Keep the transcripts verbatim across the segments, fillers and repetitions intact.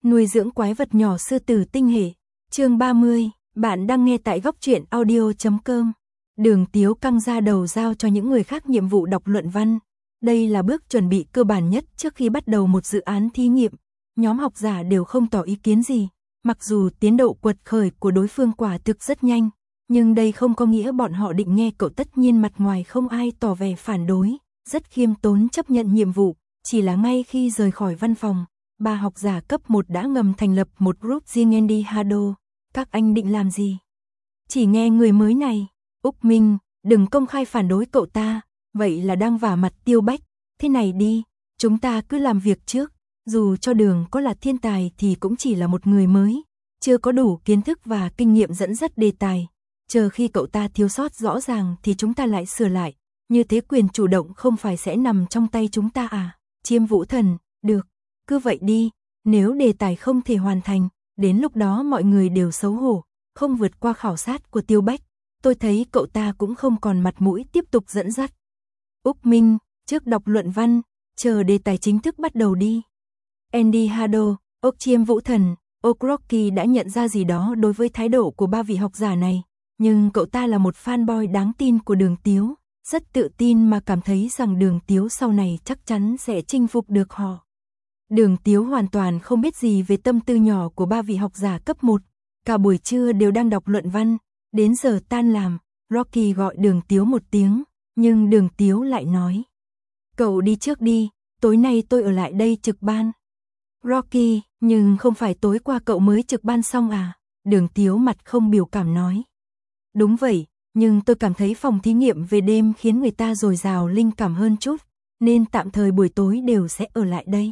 Nuôi dưỡng quái vật nhỏ sư tử tinh hệ. Chương ba mươi, bạn đang nghe tại góc truyện audio chấm com. Đường Tiếu căng ra đầu giao cho những người khác nhiệm vụ đọc luận văn. Đây là bước chuẩn bị cơ bản nhất trước khi bắt đầu một dự án thí nghiệm. Nhóm học giả đều không tỏ ý kiến gì. Mặc dù tiến độ quật khởi của đối phương quả thực rất nhanh, nhưng đây không có nghĩa bọn họ định nghe cậu. Tất nhiên mặt ngoài không ai tỏ vẻ phản đối, rất khiêm tốn chấp nhận nhiệm vụ. Chỉ là ngay khi rời khỏi văn phòng, ba học giả cấp một đã ngầm thành lập một group riêng. Andy Hado, các anh định làm gì? Chỉ nghe người mới này, Úc Minh, đừng công khai phản đối cậu ta, vậy là đang vả mặt Tiêu Bách. Thế này đi, chúng ta cứ làm việc trước, dù cho Đường có là thiên tài thì cũng chỉ là một người mới, chưa có đủ kiến thức và kinh nghiệm dẫn dắt đề tài. Chờ khi cậu ta thiếu sót rõ ràng thì chúng ta lại sửa lại, như thế quyền chủ động không phải sẽ nằm trong tay chúng ta à? Chiêm Vũ Thần, được, cứ vậy đi, nếu đề tài không thể hoàn thành, đến lúc đó mọi người đều xấu hổ, không vượt qua khảo sát của Tiêu Bách, tôi thấy cậu ta cũng không còn mặt mũi tiếp tục dẫn dắt. Úc Minh, trước đọc luận văn, chờ đề tài chính thức bắt đầu đi. Andy Hado, Úc Chiêm Vũ Thần, Úc Rocky đã nhận ra gì đó đối với thái độ của ba vị học giả này, nhưng cậu ta là một fanboy đáng tin của Đường Tiếu, rất tự tin mà cảm thấy rằng Đường Tiếu sau này chắc chắn sẽ chinh phục được họ. Đường Tiếu hoàn toàn không biết gì về tâm tư nhỏ của ba vị học giả cấp một, cả buổi trưa đều đang đọc luận văn, đến giờ tan làm, Rocky gọi Đường Tiếu một tiếng, nhưng Đường Tiếu lại nói: "Cậu đi trước đi, tối nay tôi ở lại đây trực ban." Rocky, nhưng không phải tối qua cậu mới trực ban xong à? Đường Tiếu mặt không biểu cảm nói. Đúng vậy, nhưng tôi cảm thấy phòng thí nghiệm về đêm khiến người ta dồi dào linh cảm hơn chút, nên tạm thời buổi tối đều sẽ ở lại đây.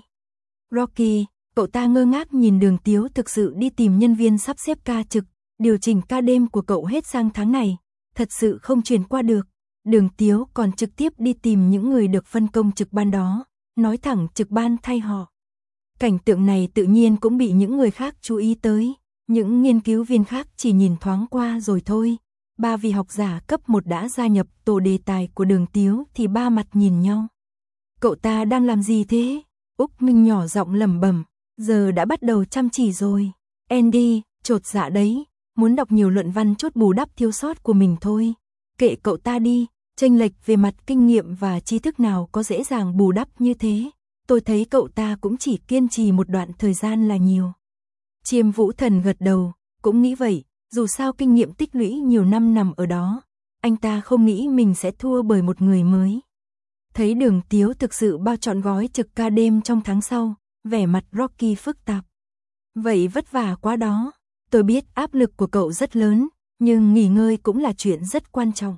Rocky, cậu ta ngơ ngác nhìn Đường Tiếu thực sự đi tìm nhân viên sắp xếp ca trực, điều chỉnh ca đêm của cậu hết sang tháng này, thật sự không chuyển qua được. Đường Tiếu còn trực tiếp đi tìm những người được phân công trực ban đó, nói thẳng trực ban thay họ. Cảnh tượng này tự nhiên cũng bị những người khác chú ý tới, những nghiên cứu viên khác chỉ nhìn thoáng qua rồi thôi. Ba vị học giả cấp một đã gia nhập tổ đề tài của Đường Tiếu thì ba mặt nhìn nhau. Cậu ta đang làm gì thế? Úc Minh nhỏ giọng lẩm bẩm, giờ đã bắt đầu chăm chỉ rồi. Andy, chột dạ đấy, muốn đọc nhiều luận văn chút bù đắp thiếu sót của mình thôi. Kệ cậu ta đi, chênh lệch về mặt kinh nghiệm và tri thức nào có dễ dàng bù đắp như thế. Tôi thấy cậu ta cũng chỉ kiên trì một đoạn thời gian là nhiều. Chiêm Vũ Thần gật đầu, cũng nghĩ vậy, dù sao kinh nghiệm tích lũy nhiều năm nằm ở đó, anh ta không nghĩ mình sẽ thua bởi một người mới. Thấy Đường Tiếu thực sự bao trọn gói trực ca đêm trong tháng sau, vẻ mặt Rocky phức tạp. Vậy vất vả quá đó, tôi biết áp lực của cậu rất lớn, nhưng nghỉ ngơi cũng là chuyện rất quan trọng.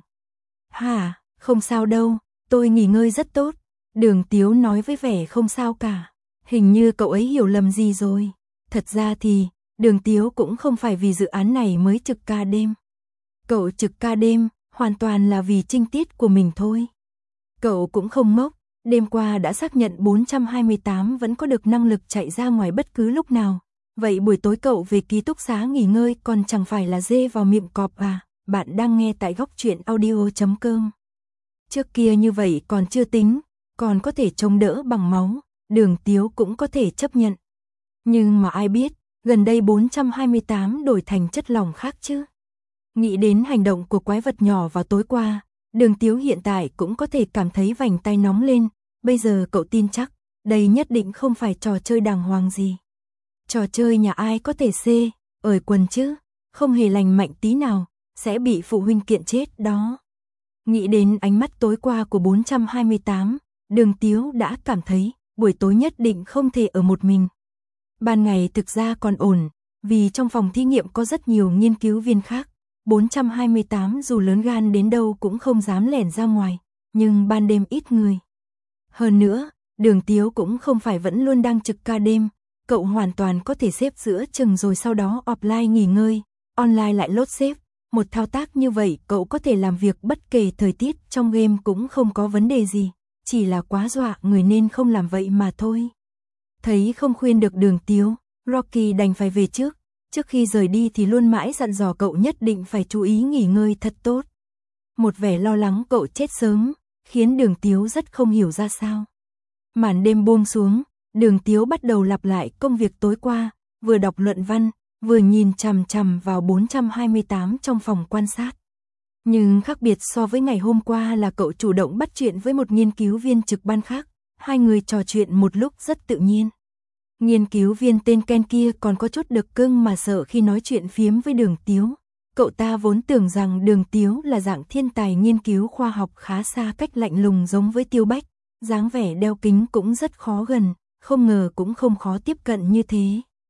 Hả, không sao đâu, tôi nghỉ ngơi rất tốt. Đường Tiếu nói với vẻ không sao cả, hình như cậu ấy hiểu lầm gì rồi. Thật ra thì, Đường Tiếu cũng không phải vì dự án này mới trực ca đêm. Cậu trực ca đêm, hoàn toàn là vì trinh tiết của mình thôi. Cậu cũng không ngốc, đêm qua đã xác nhận bốn trăm hai mươi tám vẫn có được năng lực chạy ra ngoài bất cứ lúc nào. Vậy buổi tối cậu về ký túc xá nghỉ ngơi còn chẳng phải là dê vào miệng cọp à? Bạn đang nghe tại góc truyện audio chấm com. Trước kia như vậy còn chưa tính, còn có thể chống đỡ bằng máu, Đường Tiếu cũng có thể chấp nhận. Nhưng mà ai biết, gần đây bốn trăm hai mươi tám đổi thành chất lỏng khác chứ. Nghĩ đến hành động của quái vật nhỏ vào tối qua, Đường Tiếu hiện tại cũng có thể cảm thấy vành tay nóng lên. Bây giờ cậu tin chắc, đây nhất định không phải trò chơi đàng hoàng gì. Trò chơi nhà ai có thể xê, ởi quần chứ, không hề lành mạnh tí nào, sẽ bị phụ huynh kiện chết đó. Nghĩ đến ánh mắt tối qua của bốn trăm hai mươi tám, Đường Tiếu đã cảm thấy buổi tối nhất định không thể ở một mình. Ban ngày thực ra còn ổn, vì trong phòng thí nghiệm có rất nhiều nghiên cứu viên khác. bốn trăm hai mươi tám dù lớn gan đến đâu cũng không dám lẻn ra ngoài, nhưng ban đêm ít người. Hơn nữa, Đường Tiếu cũng không phải vẫn luôn đang trực ca đêm, cậu hoàn toàn có thể xếp giữa chừng rồi sau đó offline nghỉ ngơi, online lại lốt xếp. Một thao tác như vậy cậu có thể làm việc bất kể thời tiết trong game cũng không có vấn đề gì, chỉ là quá dọa người nên không làm vậy mà thôi. Thấy không khuyên được Đường Tiếu, Rocky đành phải về trước. Trước khi rời đi thì luôn mãi dặn dò cậu nhất định phải chú ý nghỉ ngơi thật tốt. Một vẻ lo lắng cậu chết sớm, khiến Đường Tiếu rất không hiểu ra sao. Màn đêm buông xuống, Đường Tiếu bắt đầu lặp lại công việc tối qua, vừa đọc luận văn, vừa nhìn chằm chằm vào bốn trăm hai mươi tám trong phòng quan sát. Nhưng khác biệt so với ngày hôm qua là cậu chủ động bắt chuyện với một nghiên cứu viên trực ban khác, hai người trò chuyện một lúc rất tự nhiên. Nghiên cứu viên tên Ken kia còn có chút đực cưng mà sợ khi nói chuyện phiếm với Đường Tiếu. Cậu ta vốn tưởng rằng Đường Tiếu là dạng thiên tài nghiên cứu khoa học khá xa cách lạnh lùng giống với Tiêu Bách, dáng vẻ đeo kính cũng rất khó gần, không ngờ cũng không khó tiếp cận như thế.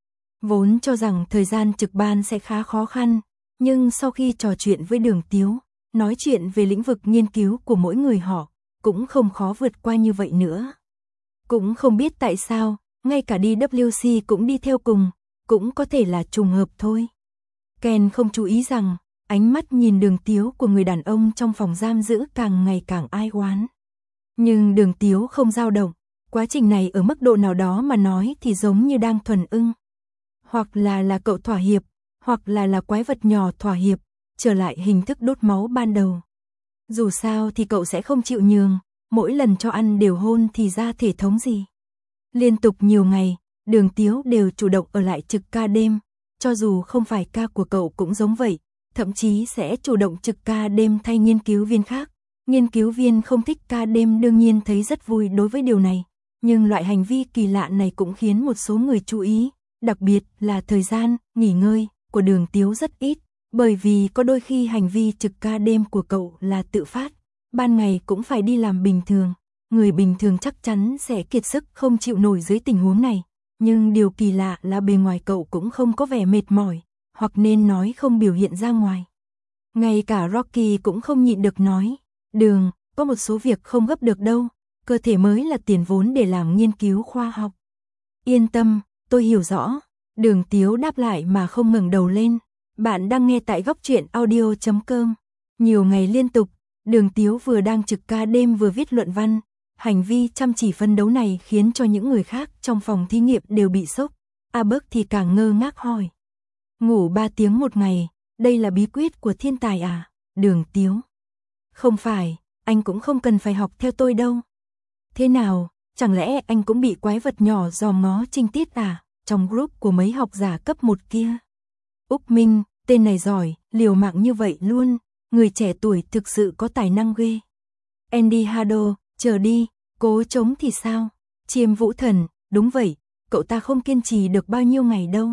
Vốn cho rằng thời gian trực ban sẽ khá khó khăn, nhưng sau khi trò chuyện với Đường Tiếu, nói chuyện về lĩnh vực nghiên cứu của mỗi người họ, cũng không khó vượt qua như vậy nữa. Cũng không biết tại sao, ngay cả đê vê xê cũng đi theo cùng, cũng có thể là trùng hợp thôi. Ken không chú ý rằng, ánh mắt nhìn Đường Tiếu của người đàn ông trong phòng giam giữ càng ngày càng ai oán. Nhưng Đường Tiếu không dao động, quá trình này ở mức độ nào đó mà nói thì giống như đang thuần ưng. Hoặc là là cậu thỏa hiệp, hoặc là là quái vật nhỏ thỏa hiệp, trở lại hình thức đốt máu ban đầu. Dù sao thì cậu sẽ không chịu nhường, mỗi lần cho ăn đều hôn thì ra thể thống gì. Liên tục nhiều ngày, Đường Tiếu đều chủ động ở lại trực ca đêm, cho dù không phải ca của cậu cũng giống vậy, thậm chí sẽ chủ động trực ca đêm thay nghiên cứu viên khác. Nghiên cứu viên không thích ca đêm đương nhiên thấy rất vui đối với điều này, nhưng loại hành vi kỳ lạ này cũng khiến một số người chú ý, đặc biệt là thời gian nghỉ ngơi của Đường Tiếu rất ít, bởi vì có đôi khi hành vi trực ca đêm của cậu là tự phát, ban ngày cũng phải đi làm bình thường. Người bình thường chắc chắn sẽ kiệt sức không chịu nổi dưới tình huống này, nhưng điều kỳ lạ là bề ngoài cậu cũng không có vẻ mệt mỏi, hoặc nên nói không biểu hiện ra ngoài. Ngay cả Rocky cũng không nhịn được nói, Đường, có một số việc không gấp được đâu, cơ thể mới là tiền vốn để làm nghiên cứu khoa học. Yên tâm, tôi hiểu rõ. Đường Tiếu đáp lại mà không ngẩng đầu lên. Bạn đang nghe tại góc truyện audio chấm com. Nhiều ngày liên tục, Đường Tiếu vừa đang trực ca đêm vừa viết luận văn. Hành vi chăm chỉ phấn đấu này khiến cho những người khác trong phòng thí nghiệm đều bị sốc. A Bớt thì càng ngơ ngác hỏi. Ngủ ba tiếng một ngày, đây là bí quyết của thiên tài à? Đường Tiếu. Không phải, anh cũng không cần phải học theo tôi đâu. Thế nào, chẳng lẽ anh cũng bị quái vật nhỏ dòm ngó trinh tiết à? Trong group của mấy học giả cấp một kia. Úc Minh, tên này giỏi, liều mạng như vậy luôn, người trẻ tuổi thực sự có tài năng ghê. Andy Hado, chờ đi, cố chống thì sao? Chiêm Vũ Thần, đúng vậy, cậu ta không kiên trì được bao nhiêu ngày đâu.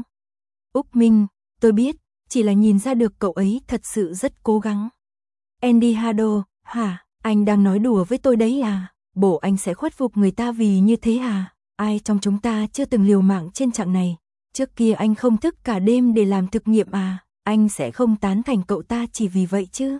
Úc Minh, tôi biết, chỉ là nhìn ra được cậu ấy thật sự rất cố gắng. Andy Hado, hả, anh đang nói đùa với tôi đấy à? Bộ anh sẽ khuất phục người ta vì như thế à? Ai trong chúng ta chưa từng liều mạng trên chặng này? Trước kia anh không thức cả đêm để làm thực nghiệm à? Anh sẽ không tán thành cậu ta chỉ vì vậy chứ?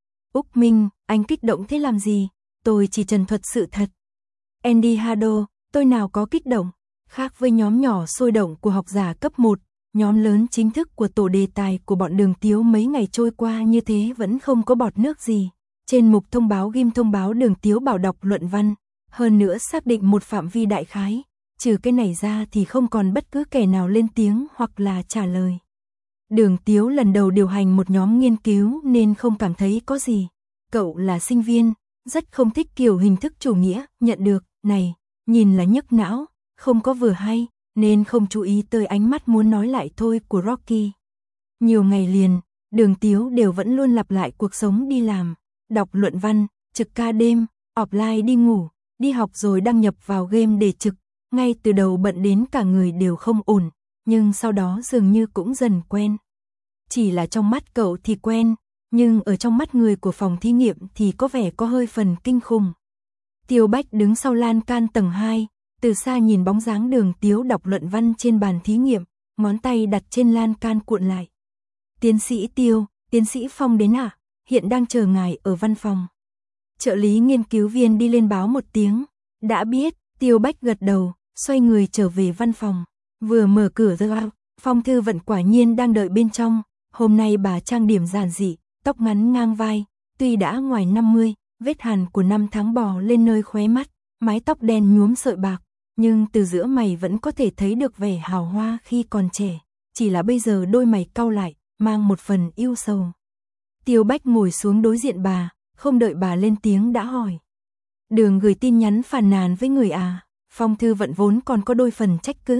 Úc Minh, anh kích động thế làm gì? Tôi chỉ trần thuật sự thật. Andy Hado, tôi nào có kích động? Khác với nhóm nhỏ sôi động của học giả cấp một, nhóm lớn chính thức của tổ đề tài của bọn Đường Tiếu mấy ngày trôi qua như thế vẫn không có bọt nước gì. Trên mục thông báo ghim thông báo Đường Tiếu bảo đọc luận văn, hơn nữa xác định một phạm vi đại khái, trừ cái này ra thì không còn bất cứ kẻ nào lên tiếng hoặc là trả lời. Đường Tiếu lần đầu điều hành một nhóm nghiên cứu nên không cảm thấy có gì. Cậu là sinh viên, rất không thích kiểu hình thức chủ nghĩa, nhận được, này, nhìn là nhức não, không có vừa hay, nên không chú ý tới ánh mắt muốn nói lại thôi của Rocky. Nhiều ngày liền, Đường Tiếu đều vẫn luôn lặp lại cuộc sống đi làm, đọc luận văn, trực ca đêm, offline đi ngủ, đi học rồi đăng nhập vào game để trực, ngay từ đầu bận đến cả người đều không ổn, nhưng sau đó dường như cũng dần quen. Chỉ là trong mắt cậu thì quen, nhưng ở trong mắt người của phòng thí nghiệm thì có vẻ có hơi phần kinh khủng. Tiêu Bách đứng sau lan can tầng hai, từ xa nhìn bóng dáng Đường Tiếu đọc luận văn trên bàn thí nghiệm, ngón tay đặt trên lan can cuộn lại. Tiến sĩ Tiêu, tiến sĩ Phong đến à? Hiện đang chờ ngài ở văn phòng. Trợ lý nghiên cứu viên đi lên báo một tiếng. Đã biết, Tiêu Bách gật đầu, xoay người trở về văn phòng. Vừa mở cửa ra, Phong Thư Vận quả nhiên đang đợi bên trong. Hôm nay bà trang điểm giản dị, tóc ngắn ngang vai, tuy đã ngoài năm mươi, vết hằn của năm tháng bò lên nơi khóe mắt, mái tóc đen nhuốm sợi bạc, nhưng từ giữa mày vẫn có thể thấy được vẻ hào hoa khi còn trẻ, chỉ là bây giờ đôi mày cau lại, mang một phần ưu sầu. Tiêu Bách ngồi xuống đối diện bà, không đợi bà lên tiếng đã hỏi. Đường gửi tin nhắn phàn nàn với người à? Phong Thư Vận vốn còn có đôi phần trách cứ,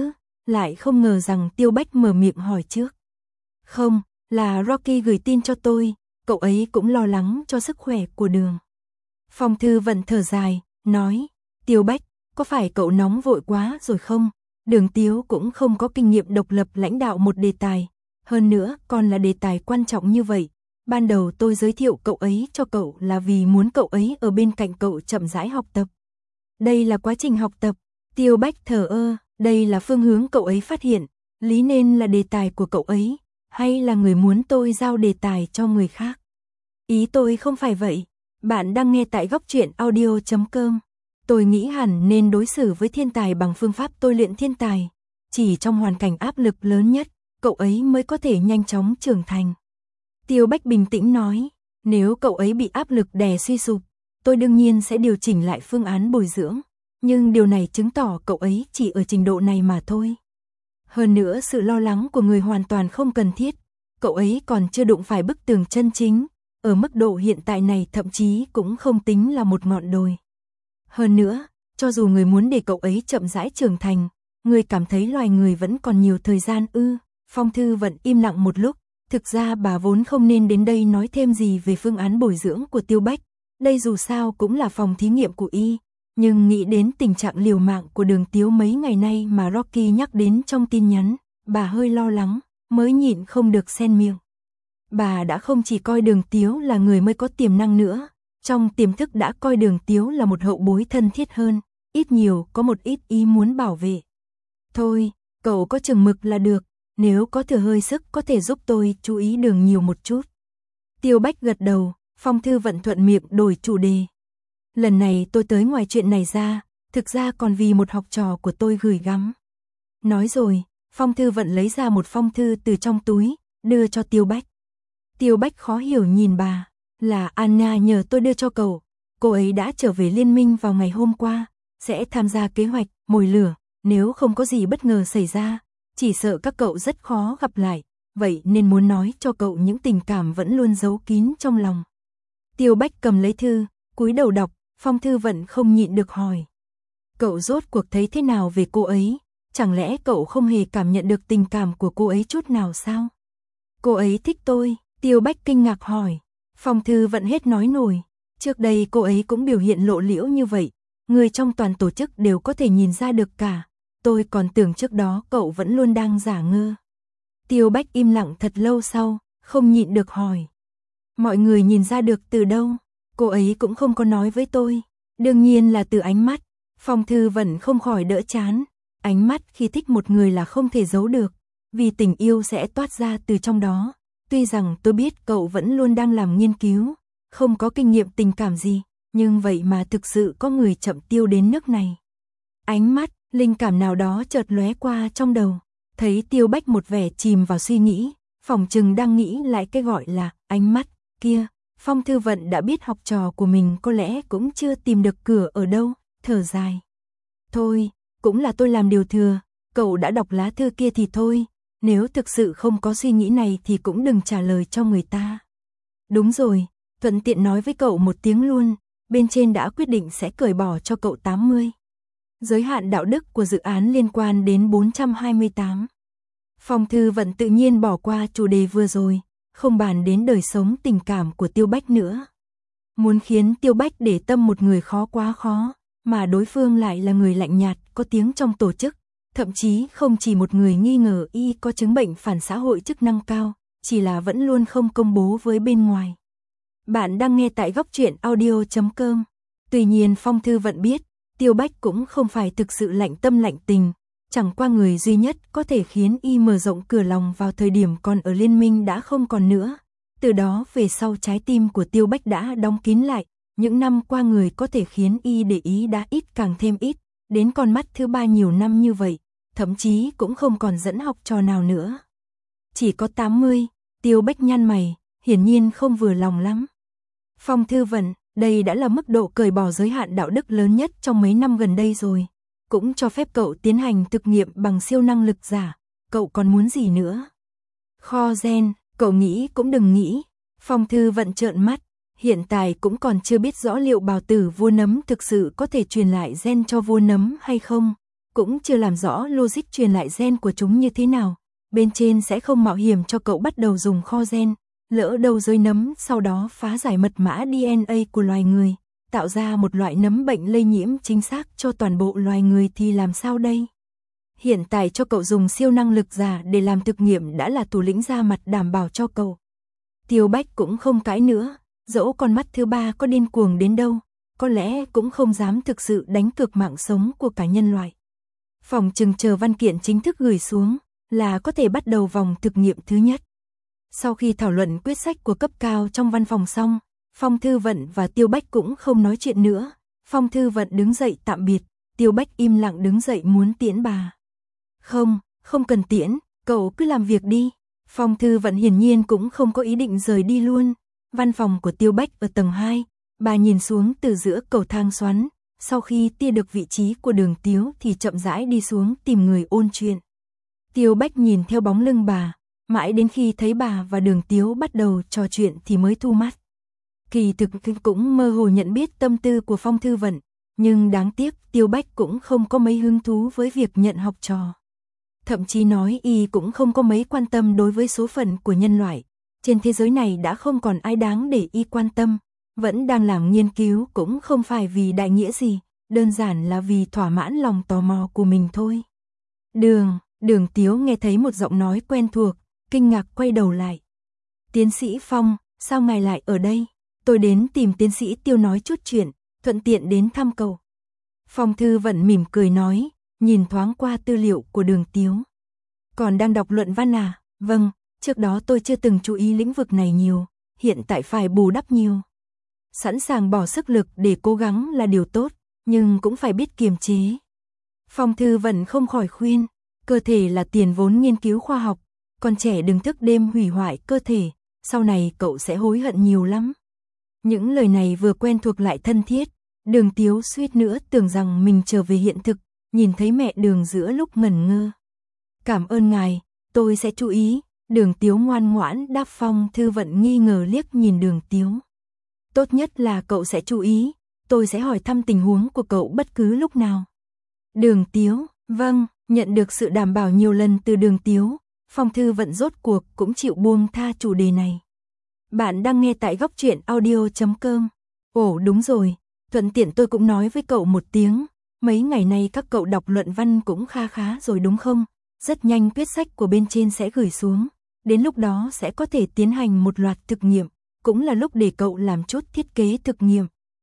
lại không ngờ rằng Tiêu Bách mở miệng hỏi trước. Không, là Rocky gửi tin cho tôi, cậu ấy cũng lo lắng cho sức khỏe của Đường. Phong Thư Vận thở dài, nói, Tiêu Bách, có phải cậu nóng vội quá rồi không? Đường Tiếu cũng không có kinh nghiệm độc lập lãnh đạo một đề tài, hơn nữa còn là đề tài quan trọng như vậy. Ban đầu tôi giới thiệu cậu ấy cho cậu là vì muốn cậu ấy ở bên cạnh cậu chậm rãi học tập. Đây là quá trình học tập. Tiêu Bách thở ơ, đây là phương hướng cậu ấy phát hiện, lý nên là đề tài của cậu ấy, hay là người muốn tôi giao đề tài cho người khác? Ý tôi không phải vậy. Bạn đang nghe tại góc truyện audio chấm com. Tôi nghĩ hẳn nên đối xử với thiên tài bằng phương pháp tôi luyện thiên tài. Chỉ trong hoàn cảnh áp lực lớn nhất, cậu ấy mới có thể nhanh chóng trưởng thành. Tiêu Bách bình tĩnh nói, nếu cậu ấy bị áp lực đè suy sụp, tôi đương nhiên sẽ điều chỉnh lại phương án bồi dưỡng. Nhưng điều này chứng tỏ cậu ấy chỉ ở trình độ này mà thôi. Hơn nữa sự lo lắng của người hoàn toàn không cần thiết. Cậu ấy còn chưa đụng phải bức tường chân chính. Ở mức độ hiện tại này thậm chí cũng không tính là một ngọn đồi. Hơn nữa, cho dù người muốn để cậu ấy chậm rãi trưởng thành, người cảm thấy loài người vẫn còn nhiều thời gian ư? Phong Thư Vận im lặng một lúc. Thực ra bà vốn không nên đến đây nói thêm gì về phương án bồi dưỡng của Tiêu Bách. Đây dù sao cũng là phòng thí nghiệm của y. Nhưng nghĩ đến tình trạng liều mạng của Đường Tiếu mấy ngày nay mà Rocky nhắc đến trong tin nhắn, bà hơi lo lắng, mới nhịn không được xen miệng. Bà đã không chỉ coi Đường Tiếu là người mới có tiềm năng nữa, trong tiềm thức đã coi Đường Tiếu là một hậu bối thân thiết hơn, ít nhiều có một ít ý muốn bảo vệ. Thôi, cậu có chừng mực là được, nếu có thừa hơi sức có thể giúp tôi chú ý Đường nhiều một chút. Tiêu Bách gật đầu, Phong Thư Vận thuận miệng đổi chủ đề. Lần này tôi tới ngoài chuyện này ra, thực ra còn vì một học trò của tôi gửi gắm. Nói rồi, Phong Thư Vận lấy ra một phong thư từ trong túi, đưa cho Tiêu Bách. Tiêu Bách khó hiểu nhìn bà, là Anna nhờ tôi đưa cho cậu, cô ấy đã trở về liên minh vào ngày hôm qua, sẽ tham gia kế hoạch mồi lửa, nếu không có gì bất ngờ xảy ra, chỉ sợ các cậu rất khó gặp lại, vậy nên muốn nói cho cậu những tình cảm vẫn luôn giấu kín trong lòng. Tiêu Bách cầm lấy thư, cúi đầu đọc, Phong Thư Vận không nhịn được hỏi. Cậu rốt cuộc thấy thế nào về cô ấy? Chẳng lẽ cậu không hề cảm nhận được tình cảm của cô ấy chút nào sao? Cô ấy thích tôi, Tiêu Bách kinh ngạc hỏi. Phong Thư Vận hết nói nổi. Trước đây cô ấy cũng biểu hiện lộ liễu như vậy. Người trong toàn tổ chức đều có thể nhìn ra được cả. Tôi còn tưởng trước đó cậu vẫn luôn đang giả ngơ. Tiêu Bách im lặng thật lâu sau, không nhịn được hỏi. Mọi người nhìn ra được từ đâu? Cô ấy cũng không có nói với tôi. Đương nhiên là từ ánh mắt. Phong Thư Vận không khỏi đỡ chán. Ánh mắt khi thích một người là không thể giấu được. Vì tình yêu sẽ toát ra từ trong đó. Tuy rằng tôi biết cậu vẫn luôn đang làm nghiên cứu. Không có kinh nghiệm tình cảm gì. Nhưng vậy mà thực sự có người chậm tiêu đến nước này. Ánh mắt, linh cảm nào đó chợt lóe qua trong đầu. Thấy Tiêu Bách một vẻ chìm vào suy nghĩ. Phỏng chừng đang nghĩ lại cái gọi là ánh mắt kia. Phong Thư Vận đã biết học trò của mình có lẽ cũng chưa tìm được cửa ở đâu, thở dài. Thôi, cũng là tôi làm điều thừa, cậu đã đọc lá thư kia thì thôi, nếu thực sự không có suy nghĩ này thì cũng đừng trả lời cho người ta. Đúng rồi, thuận tiện nói với cậu một tiếng luôn, bên trên đã quyết định sẽ cởi bỏ cho cậu tám mươi. Giới hạn đạo đức của dự án liên quan đến bốn trăm hai mươi tám. Phong Thư Vận tự nhiên bỏ qua chủ đề vừa rồi. Không bàn đến đời sống tình cảm của Tiêu Bách nữa. Muốn khiến Tiêu Bách để tâm một người khó quá khó, mà đối phương lại là người lạnh nhạt, có tiếng trong tổ chức, thậm chí không chỉ một người nghi ngờ y có chứng bệnh phản xã hội chức năng cao, chỉ là vẫn luôn không công bố với bên ngoài. Bạn đang nghe tại góc truyện audio chấm com. Tuy nhiên Phong Thư Vận biết, Tiêu Bách cũng không phải thực sự lạnh tâm lạnh tình. Chẳng qua người duy nhất có thể khiến y mở rộng cửa lòng vào thời điểm còn ở liên minh đã không còn nữa. Từ đó về sau trái tim của Tiêu Bách đã đóng kín lại. Những năm qua người có thể khiến y để ý đã ít càng thêm ít. Đến con mắt thứ ba nhiều năm như vậy. Thậm chí cũng không còn dẫn học trò nào nữa. Chỉ có tám mươi. Tiêu Bách nhăn mày. Hiển nhiên không vừa lòng lắm. Phong Thư Vận, đây đã là mức độ cởi bỏ giới hạn đạo đức lớn nhất trong mấy năm gần đây rồi. Cũng cho phép cậu tiến hành thực nghiệm bằng siêu năng lực giả. Cậu còn muốn gì nữa? Kho gen, cậu nghĩ cũng đừng nghĩ. Phong Thư Vận trợn mắt. Hiện tại cũng còn chưa biết rõ liệu bào tử vua nấm thực sự có thể truyền lại gen cho vua nấm hay không. cũng chưa làm rõ logic truyền lại gen của chúng như thế nào. Bên trên sẽ không mạo hiểm cho cậu bắt đầu dùng kho gen, lỡ đâu rơi nấm sau đó phá giải mật mã đê en a của loài người, tạo ra một loại nấm bệnh lây nhiễm chính xác cho toàn bộ loài người thì làm sao đây? Hiện tại cho cậu dùng siêu năng lực giả để làm thực nghiệm đã là thủ lĩnh ra mặt đảm bảo cho cậu. Tiêu Bách cũng không cãi nữa, dẫu con mắt thứ ba có điên cuồng đến đâu, có lẽ cũng không dám thực sự đánh cược mạng sống của cả nhân loại. Phòng chừng chờ văn kiện chính thức gửi xuống là có thể bắt đầu vòng thực nghiệm thứ nhất. Sau khi thảo luận quyết sách của cấp cao trong văn phòng xong, Phong Thư Vận và Tiêu Bách cũng không nói chuyện nữa. Phong Thư Vận đứng dậy tạm biệt, Tiêu Bách im lặng đứng dậy muốn tiễn bà. Không, không cần tiễn, cậu cứ làm việc đi. Phong Thư Vận hiển nhiên cũng không có ý định rời đi luôn. Văn phòng của Tiêu Bách ở tầng hai, bà nhìn xuống từ giữa cầu thang xoắn. Sau khi tia được vị trí của Đường Tiếu thì chậm rãi đi xuống tìm người ôn chuyện. Tiêu Bách nhìn theo bóng lưng bà, mãi đến khi thấy bà và Đường Tiếu bắt đầu trò chuyện thì mới thu mắt. Kỳ thực cũng mơ hồ nhận biết tâm tư của Phong Thư Vận, nhưng đáng tiếc Tiêu Bách cũng không có mấy hứng thú với việc nhận học trò. Thậm chí nói y cũng không có mấy quan tâm đối với số phận của nhân loại. Trên thế giới này đã không còn ai đáng để y quan tâm, vẫn đang làm nghiên cứu cũng không phải vì đại nghĩa gì, đơn giản là vì thỏa mãn lòng tò mò của mình thôi. Đường, Đường Tiếu nghe thấy một giọng nói quen thuộc, kinh ngạc quay đầu lại. Tiến sĩ Phong, sao ngài lại ở đây? Tôi đến tìm tiến sĩ Tiêu nói chút chuyện, thuận tiện đến thăm cậu. Phong Thư Vận mỉm cười nói, nhìn thoáng qua tư liệu của Đường Tiếu. Còn đang đọc luận văn à? Vâng, trước đó tôi chưa từng chú ý lĩnh vực này nhiều, hiện tại phải bù đắp nhiều. Sẵn sàng bỏ sức lực để cố gắng là điều tốt, nhưng cũng phải biết kiềm chế. Phong Thư Vận không khỏi khuyên, cơ thể là tiền vốn nghiên cứu khoa học, còn trẻ đừng thức đêm hủy hoại cơ thể, sau này cậu sẽ hối hận nhiều lắm. Những lời này vừa quen thuộc lại thân thiết, Đường Tiếu suýt nữa tưởng rằng mình trở về hiện thực, nhìn thấy mẹ Đường giữa lúc ngẩn ngơ. Cảm ơn ngài, tôi sẽ chú ý. Đường Tiếu ngoan ngoãn đáp. Phong Thư Vận nghi ngờ liếc nhìn Đường Tiếu. Tốt nhất là cậu sẽ chú ý, tôi sẽ hỏi thăm tình huống của cậu bất cứ lúc nào. Đường Tiếu, vâng, nhận được sự đảm bảo nhiều lần từ Đường Tiếu, Phong Thư Vận rốt cuộc cũng chịu buông tha chủ đề này. Bạn đang nghe tại góc truyện audio chấm com. Ồ đúng rồi, thuận tiện tôi cũng nói với cậu một tiếng, mấy ngày nay các cậu đọc luận văn cũng kha khá rồi đúng không? Rất nhanh quyết sách của bên trên sẽ gửi xuống, đến lúc đó sẽ có thể tiến hành một loạt thực nghiệm, cũng là lúc để cậu làm chút thiết kế thực nghiệm.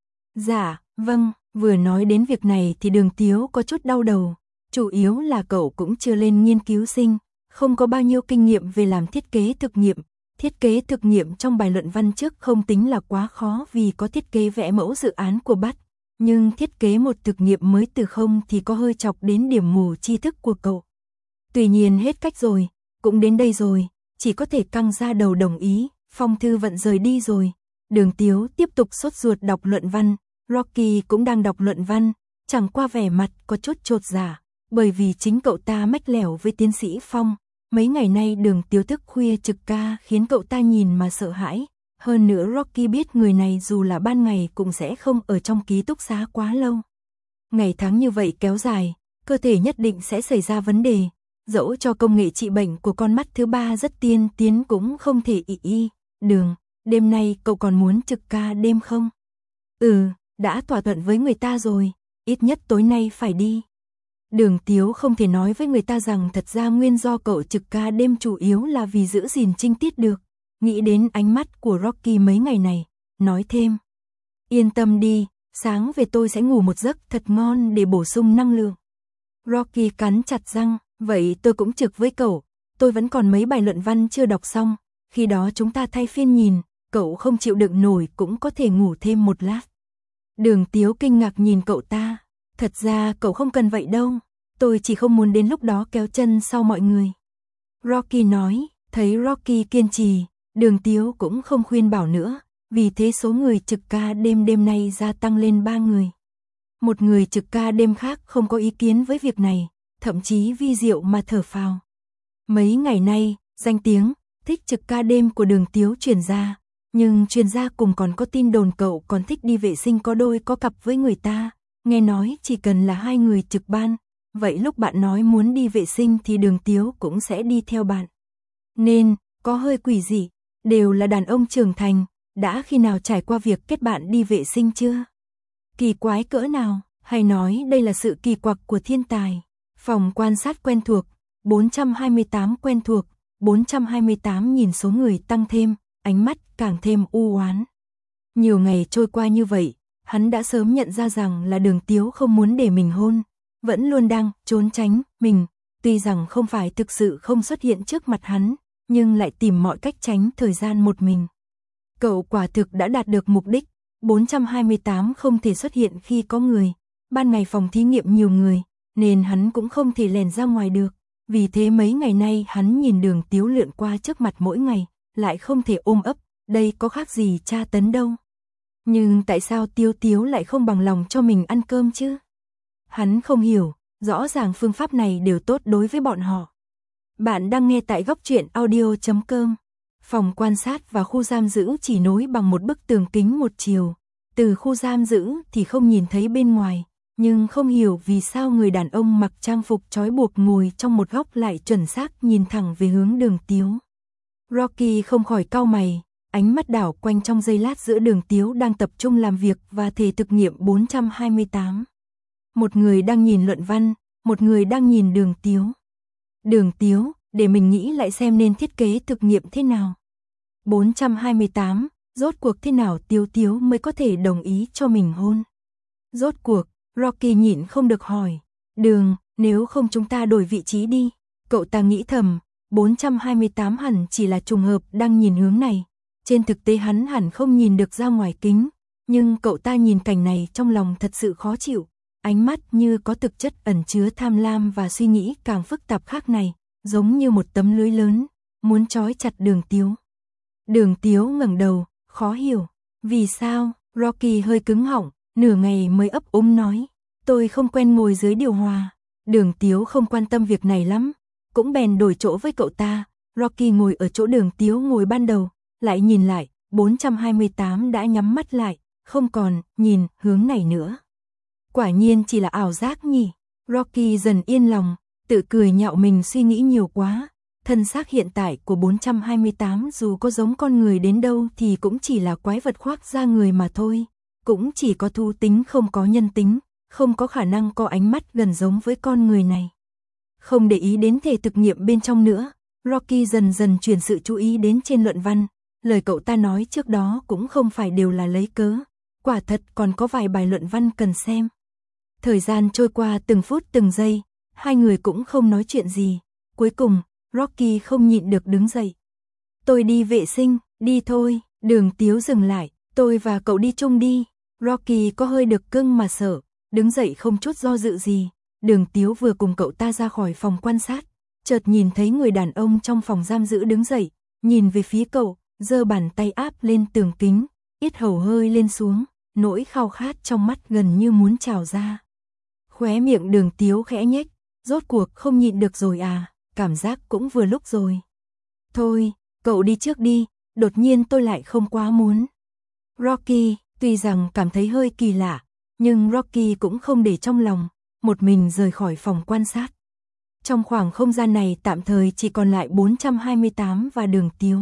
Dạ, vâng, vừa nói đến việc này thì Đường Tiếu có chút đau đầu, chủ yếu là cậu cũng chưa lên nghiên cứu sinh, không có bao nhiêu kinh nghiệm về làm thiết kế thực nghiệm. Thiết kế thực nghiệm trong bài luận văn trước không tính là quá khó vì có thiết kế vẽ mẫu dự án của Bắt, nhưng thiết kế một thực nghiệm mới từ không thì có hơi chọc đến điểm mù tri thức của cậu. Tuy nhiên hết cách rồi, cũng đến đây rồi, chỉ có thể căng ra đầu đồng ý. Phong Thư Vận rời đi rồi, Đường Tiếu tiếp tục sốt ruột đọc luận văn, Rocky cũng đang đọc luận văn, chẳng qua vẻ mặt có chút chột dạ, bởi vì chính cậu ta mách lẻo với tiến sĩ Phong. Mấy ngày nay Đường Tiếu thức khuya trực ca khiến cậu ta nhìn mà sợ hãi, hơn nữa Rocky biết người này dù là ban ngày cũng sẽ không ở trong ký túc xá quá lâu. Ngày tháng như vậy kéo dài, cơ thể nhất định sẽ xảy ra vấn đề, dẫu cho công nghệ trị bệnh của con mắt thứ ba rất tiên tiến cũng không thể ỷ y. Đường, đêm nay cậu còn muốn trực ca đêm không? Ừ, đã thỏa thuận với người ta rồi, ít nhất tối nay phải đi. Đường Tiếu không thể nói với người ta rằng thật ra nguyên do cậu trực ca đêm chủ yếu là vì giữ gìn trinh tiết được. Nghĩ đến ánh mắt của Rocky mấy ngày này, nói thêm. Yên tâm đi, sáng về tôi sẽ ngủ một giấc thật ngon để bổ sung năng lượng. Rocky cắn chặt răng, vậy tôi cũng trực với cậu, tôi vẫn còn mấy bài luận văn chưa đọc xong, khi đó chúng ta thay phiên nhìn, cậu không chịu đựng nổi cũng có thể ngủ thêm một lát. Đường Tiếu kinh ngạc nhìn cậu ta. Thật ra cậu không cần vậy đâu, tôi chỉ không muốn đến lúc đó kéo chân sau mọi người. Rocky nói, thấy Rocky kiên trì, Đường Tiếu cũng không khuyên bảo nữa, vì thế số người trực ca đêm đêm nay gia tăng lên ba người. Một người trực ca đêm khác không có ý kiến với việc này, thậm chí vi diệu mà thở phào. Mấy ngày nay, danh tiếng, thích trực ca đêm của Đường Tiếu truyền ra, nhưng truyền ra cùng còn có tin đồn cậu còn thích đi vệ sinh có đôi có cặp với người ta. Nghe nói chỉ cần là hai người trực ban, vậy lúc bạn nói muốn đi vệ sinh thì Đường Tiếu cũng sẽ đi theo bạn. Nên, có hơi quỷ dị, đều là đàn ông trưởng thành, đã khi nào trải qua việc kết bạn đi vệ sinh chưa? Kỳ quái cỡ nào, hay nói đây là sự kỳ quặc của thiên tài. Phòng quan sát quen thuộc, bốn trăm hai mươi tám quen thuộc, bốn trăm hai mươi tám nhìn số người tăng thêm, ánh mắt càng thêm u oán. Nhiều ngày trôi qua như vậy, hắn đã sớm nhận ra rằng là Đường Tiếu không muốn để mình hôn, vẫn luôn đang trốn tránh mình, tuy rằng không phải thực sự không xuất hiện trước mặt hắn, nhưng lại tìm mọi cách tránh thời gian một mình. Cậu quả thực đã đạt được mục đích, bốn trăm hai mươi tám không thể xuất hiện khi có người, ban ngày phòng thí nghiệm nhiều người, nên hắn cũng không thể lèn ra ngoài được, vì thế mấy ngày nay hắn nhìn Đường Tiếu lượn qua trước mặt mỗi ngày, lại không thể ôm ấp, đây có khác gì tra tấn đâu. Nhưng tại sao Tiếu Tiếu lại không bằng lòng cho mình ăn cơm chứ? Hắn không hiểu, rõ ràng phương pháp này đều tốt đối với bọn họ. Bạn đang nghe tại góc truyện audio chấm com. Phòng quan sát và khu giam giữ chỉ nối bằng một bức tường kính một chiều. Từ khu giam giữ thì không nhìn thấy bên ngoài, nhưng không hiểu vì sao người đàn ông mặc trang phục trói buộc ngồi trong một góc lại chuẩn xác nhìn thẳng về hướng Đường Tiếu. Rocky không khỏi cau mày, ánh mắt đảo quanh trong giây lát giữa Đường Tiếu đang tập trung làm việc và thể thực nghiệm bốn trăm hai mươi tám. Một người đang nhìn luận văn, một người đang nhìn Đường Tiếu. Đường Tiếu, để mình nghĩ lại xem nên thiết kế thực nghiệm thế nào. bốn trăm hai mươi tám, rốt cuộc thế nào Tiếu Tiếu mới có thể đồng ý cho mình hôn? Rốt cuộc, Rocky nhịn không được hỏi. Đường, nếu không chúng ta đổi vị trí đi. Cậu ta nghĩ thầm, bốn trăm hai mươi tám hẳn chỉ là trùng hợp đang nhìn hướng này. Trên thực tế hắn hẳn không nhìn được ra ngoài kính. Nhưng cậu ta nhìn cảnh này trong lòng thật sự khó chịu. Ánh mắt như có thực chất ẩn chứa tham lam và suy nghĩ càng phức tạp khác này, giống như một tấm lưới lớn, muốn trói chặt Đường Tiếu. Đường Tiếu ngẩng đầu, khó hiểu. Vì sao? Rocky hơi cứng họng, nửa ngày mới ấp úng nói. Tôi không quen ngồi dưới điều hòa. Đường Tiếu không quan tâm việc này lắm, cũng bèn đổi chỗ với cậu ta. Rocky ngồi ở chỗ Đường Tiếu ngồi ban đầu, lại nhìn lại, bốn trăm hai mươi tám đã nhắm mắt lại, không còn nhìn hướng này nữa. Quả nhiên chỉ là ảo giác nhỉ. Rocky dần yên lòng, tự cười nhạo mình suy nghĩ nhiều quá. Thân xác hiện tại của bốn trăm hai mươi tám dù có giống con người đến đâu thì cũng chỉ là quái vật khoác da người mà thôi. Cũng chỉ có thú tính không có nhân tính, không có khả năng có ánh mắt gần giống với con người này. Không để ý đến thể thực nghiệm bên trong nữa, Rocky dần dần chuyển sự chú ý đến trên luận văn. Lời cậu ta nói trước đó cũng không phải đều là lấy cớ, quả thật còn có vài bài luận văn cần xem. Thời gian trôi qua từng phút từng giây, hai người cũng không nói chuyện gì. Cuối cùng, Rocky không nhịn được đứng dậy. Tôi đi vệ sinh, đi thôi. Đường Tiếu dừng lại, tôi và cậu đi chung đi. Rocky có hơi được cưng mà sợ, đứng dậy không chút do dự gì. Đường Tiếu vừa cùng cậu ta ra khỏi phòng quan sát, chợt nhìn thấy người đàn ông trong phòng giam giữ đứng dậy, nhìn về phía cậu, giơ bàn tay áp lên tường kính, yết hầu hơi lên xuống, nỗi khao khát trong mắt gần như muốn trào ra. Khóe miệng Đường Tiếu khẽ nhếch, rốt cuộc không nhịn được rồi à, cảm giác cũng vừa lúc rồi. Thôi, cậu đi trước đi, đột nhiên tôi lại không quá muốn. Rocky, tuy rằng cảm thấy hơi kỳ lạ, nhưng Rocky cũng không để trong lòng, một mình rời khỏi phòng quan sát. Trong khoảng không gian này tạm thời chỉ còn lại bốn trăm hai mươi tám và Đường Tiếu.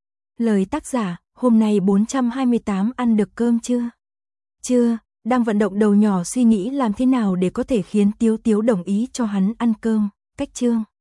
Lời tác giả, hôm nay bốn trăm hai mươi tám ăn được cơm chưa? Chưa, đang vận động đầu nhỏ suy nghĩ làm thế nào để có thể khiến Tiếu Tiếu đồng ý cho hắn ăn cơm. Cách chương